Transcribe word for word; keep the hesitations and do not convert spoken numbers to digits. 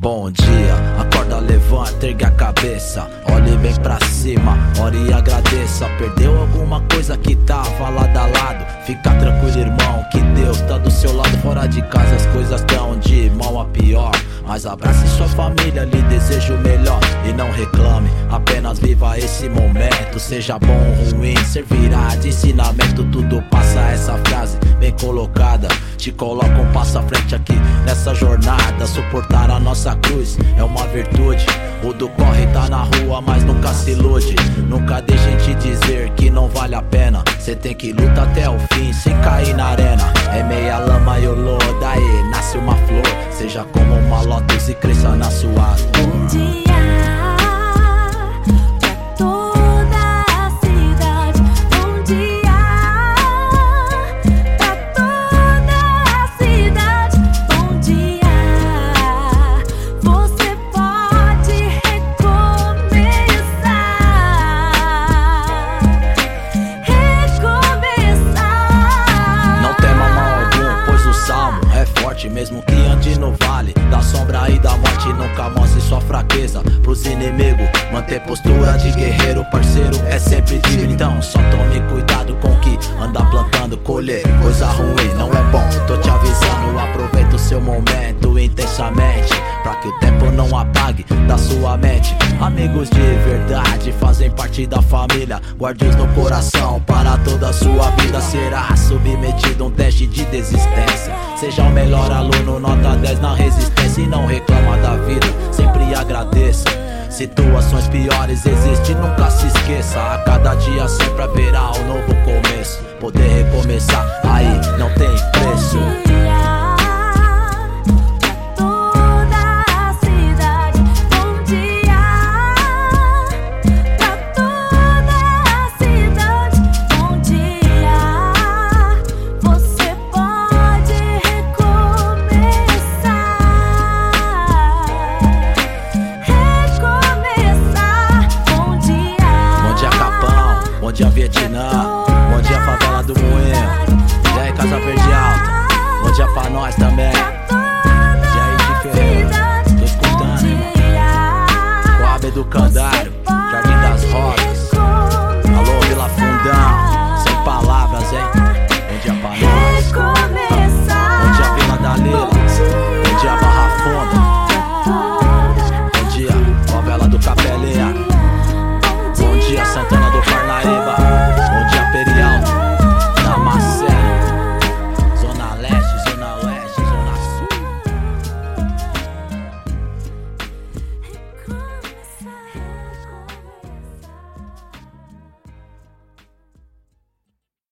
Bom dia, acorda, levanta, ergue a cabeça, olhe bem pra cima, ore e agradeça. Perdeu alguma coisa que tava lado a lado? Fica tranquilo, irmão, que Deus tá do seu lado. Fora de casa as coisas tão de mal a pior, mas abrace sua família, lhe desejo o melhor. E não reclame, apenas viva esse momento. Seja bom ou ruim, servirá de ensinamento. Tudo passa, essa frase bem colocada te coloca um passo à frente aqui nessa jornada. Suportar a nossa cruz é uma virtude. O do corre tá na rua, mas nunca se ilude. Nunca deixem te dizer que não vale a pena. Cê tem que lutar até o fim, sem cair na arena. É meia lama e o lodo, daí nasce uma flor. Seja como uma lótus e cresça na sua dor. Bom dia. Mesmo que ande no vale da sombra e da morte, nunca mostre sua fraqueza pros inimigos. Manter postura de guerreiro, parceiro, é sempre digno. Então só tome cuidado com o que anda plantando. Colher coisa ruim não é bom, tô te avisando. Aproveita o seu momento intensamente, pra que o tempo não apague da sua mente. Amigos de verdade fazem parte da família. Guarde-os no coração para toda a sua vida. Será submetido a um teste de desistência. Seja o melhor aluno, nota dez na resistência. E não reclama da vida, sempre agradeça. Situações piores existem, nunca se esqueça. A cada dia sempre haverá um novo começo. Poder recomeçar, aí não tem preço.